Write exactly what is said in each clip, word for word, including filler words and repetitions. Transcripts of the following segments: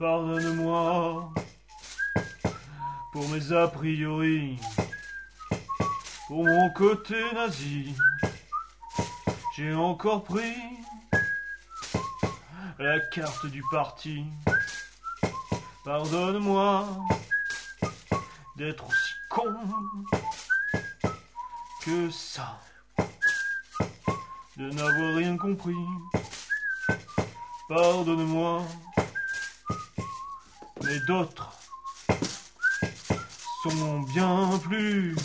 Pardonne-moi pour mes a priori, pour mon côté nazi. J'ai encore pris la carte du parti. Pardonne-moi d'être aussi con que ça, de n'avoir rien compris. Pardonne-moi, mais d'autres sont bien plus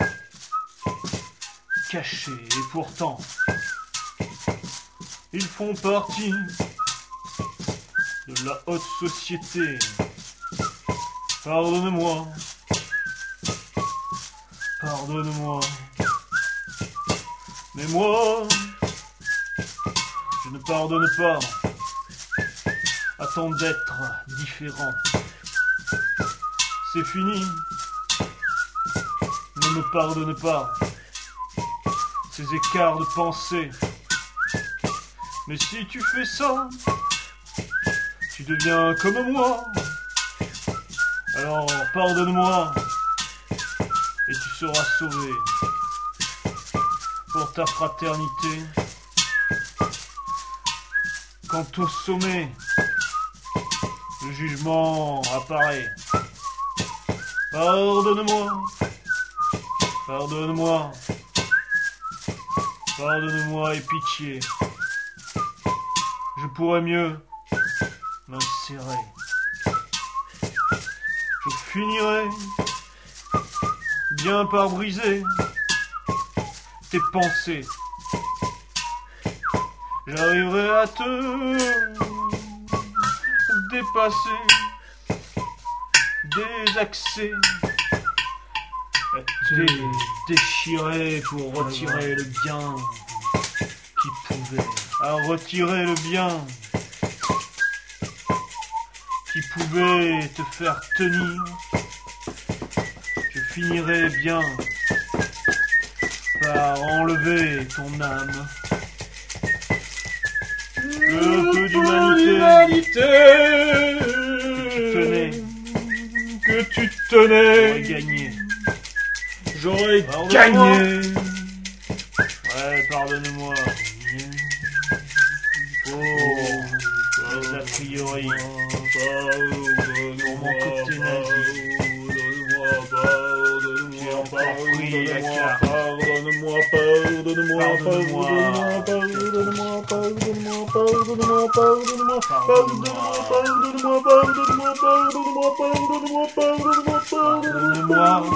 cachés et pourtant ils font partie de la haute société. Pardonne-moi, pardonne-moi, mais moi, je ne pardonne pas à tant d'êtres différents. C'est fini, ne me pardonne pas ces écarts de pensée. Mais si tu fais ça, tu deviens comme moi. Alors pardonne-moi et tu seras sauvé. Pour ta fraternité, quant au sommet, le jugement apparaît. Pardonne-moi, pardonne-moi, pardonne-moi et pitié. Je pourrais mieux m'insérer. Je finirai bien par briser tes pensées. J'arriverai à te dépasser des accès, à te déchirer pour retirer le bien qui pouvait, à retirer le bien qui pouvait te faire tenir. Je finirai bien par enlever ton âme. Le peu d'humanité que tu tenais, j'aurais gagné. J'aurais gagné. Ouais, pardonne-moi. Oh, a priori, pour mon côté nazi, j'ai encore pris la carte. Pardonne-moi, pardonne-moi, pardonne-moi, pardonne-moi, pardonne-moi, pardonne-moi, pardonne-moi, pardonne-moi, pardonne-moi, pardonne-moi, pardonne-moi, pardonne-moi, pardonne-moi,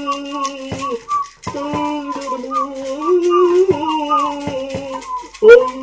pardonne-moi. Oh